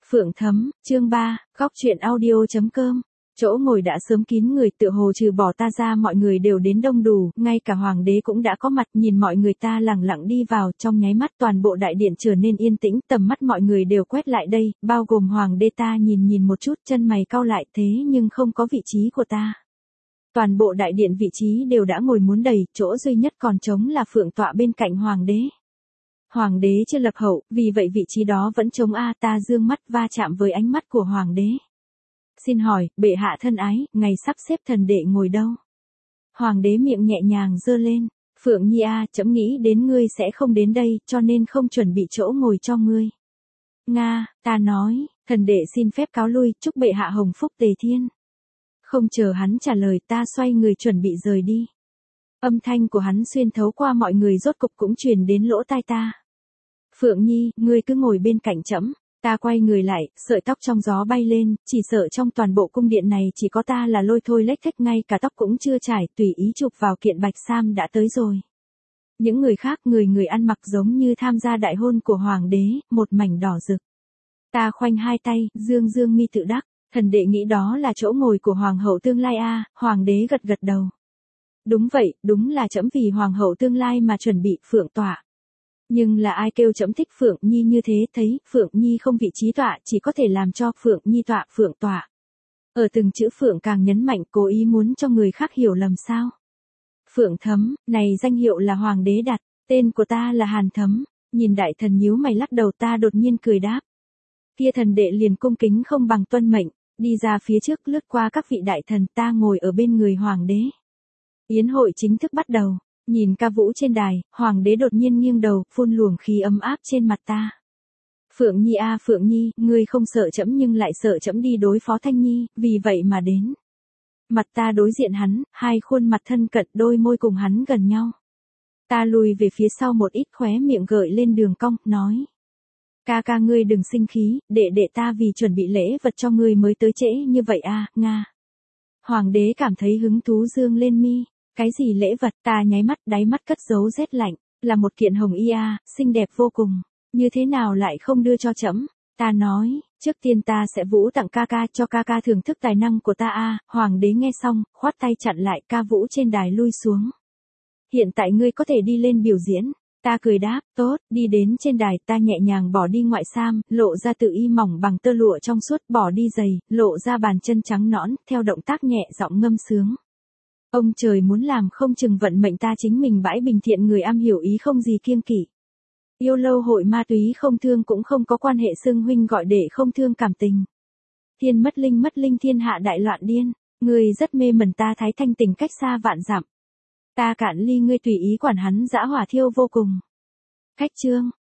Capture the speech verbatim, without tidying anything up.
Phượng Thấm, chương ba, góc chuyện audio.com. Chỗ ngồi đã sớm kín người, tựa hồ trừ bỏ ta ra mọi người đều đến đông đủ, ngay cả hoàng đế cũng đã có mặt. Nhìn mọi người ta lẳng lặng đi vào, trong nháy mắt toàn bộ đại điện trở nên yên tĩnh, tầm mắt mọi người đều quét lại đây, bao gồm hoàng đế. Ta nhìn nhìn một chút, chân mày cau lại, thế nhưng không có vị trí của ta. Toàn bộ đại điện vị trí đều đã ngồi muốn đầy, chỗ duy nhất còn trống là phượng tọa bên cạnh hoàng đế. Hoàng đế chưa lập hậu, vì vậy vị trí đó vẫn trống a. Ta dương mắt va chạm với ánh mắt của hoàng đế. Xin hỏi, bệ hạ thân ái, ngày sắp xếp thần đệ ngồi đâu? Hoàng đế miệng nhẹ nhàng giơ lên. Phượng Nhi a, trẫm nghĩ đến ngươi sẽ không đến đây, cho nên không chuẩn bị chỗ ngồi cho ngươi. Nga, ta nói, thần đệ xin phép cáo lui, chúc bệ hạ hồng phúc tề thiên. Không chờ hắn trả lời, ta xoay người chuẩn bị rời đi. Âm thanh của hắn xuyên thấu qua mọi người rốt cục cũng truyền đến lỗ tai ta. Phượng Nhi, ngươi cứ ngồi bên cạnh trẫm. Ta quay người lại, sợi tóc trong gió bay lên, chỉ sợ trong toàn bộ cung điện này chỉ có ta là lôi thôi lếch thếch, ngay cả tóc cũng chưa trải, tùy ý chụp vào kiện bạch sam đã tới rồi. Những người khác người người ăn mặc giống như tham gia đại hôn của hoàng đế, một mảnh đỏ rực. Ta khoanh hai tay, dương dương mi tự đắc, thần đệ nghĩ đó là chỗ ngồi của hoàng hậu tương lai a. Hoàng đế gật gật đầu. Đúng vậy, đúng là trẫm vì hoàng hậu tương lai mà chuẩn bị phượng tọa. Nhưng là ai kêu trẫm thích Phượng Nhi như thế, thấy Phượng Nhi không vị trí tọa, chỉ có thể làm cho Phượng Nhi tọa phượng tọa. Ở từng chữ Phượng càng nhấn mạnh, cố ý muốn cho người khác hiểu lầm sao. Phượng Thấm, này danh hiệu là hoàng đế đặt, tên của ta là Hàn Thấm. Nhìn đại thần nhíu mày lắc đầu, ta đột nhiên cười đáp. Kia thần đệ liền cung kính không bằng tuân mệnh, đi ra phía trước lướt qua các vị đại thần, ta ngồi ở bên người hoàng đế. Yến hội chính thức bắt đầu. Nhìn ca vũ trên đài, hoàng đế đột nhiên nghiêng đầu, phun luồng khí ấm áp trên mặt ta. Phượng Nhi a, Phượng Nhi, ngươi không sợ trẫm nhưng lại sợ trẫm đi đối phó Thanh Nhi, vì vậy mà đến. Mặt ta đối diện hắn, hai khuôn mặt thân cận, đôi môi cùng hắn gần nhau. Ta lùi về phía sau một ít, khóe miệng gợi lên đường cong, nói. Ca ca ngươi đừng sinh khí, đệ đệ ta vì chuẩn bị lễ vật cho ngươi mới tới trễ như vậy a, Nga. Hoàng đế cảm thấy hứng thú dương lên mi. Cái gì lễ vật? Ta nháy mắt, đáy mắt cất giấu rét lạnh, là một kiện hồng y a, xinh đẹp vô cùng, như thế nào lại không đưa cho trẫm? Ta nói, trước tiên ta sẽ vũ tặng ca ca, cho ca ca thưởng thức tài năng của ta a. Hoàng đế nghe xong, khoát tay chặn lại, ca vũ trên đài lui xuống. Hiện tại ngươi có thể đi lên biểu diễn. Ta cười đáp, tốt, đi đến trên đài, ta nhẹ nhàng bỏ đi ngoại sam, lộ ra tự y mỏng bằng tơ lụa trong suốt, bỏ đi giày, lộ ra bàn chân trắng nõn, theo động tác nhẹ giọng ngâm sướng. Ông trời muốn làm không chừng vận mệnh ta chính mình bãi bình, thiện người am hiểu ý không gì kiêng kỵ. Yêu lâu hội ma túy không thương cũng không có quan hệ, xưng huynh gọi đệ không thương cảm tình. Thiên mất linh mất linh, thiên hạ đại loạn điên. Người rất mê mẩn, ta thái thanh tình cách xa vạn dặm. Ta cạn ly, ngươi tùy ý quản hắn, dã hỏa thiêu vô cùng. Cách chương.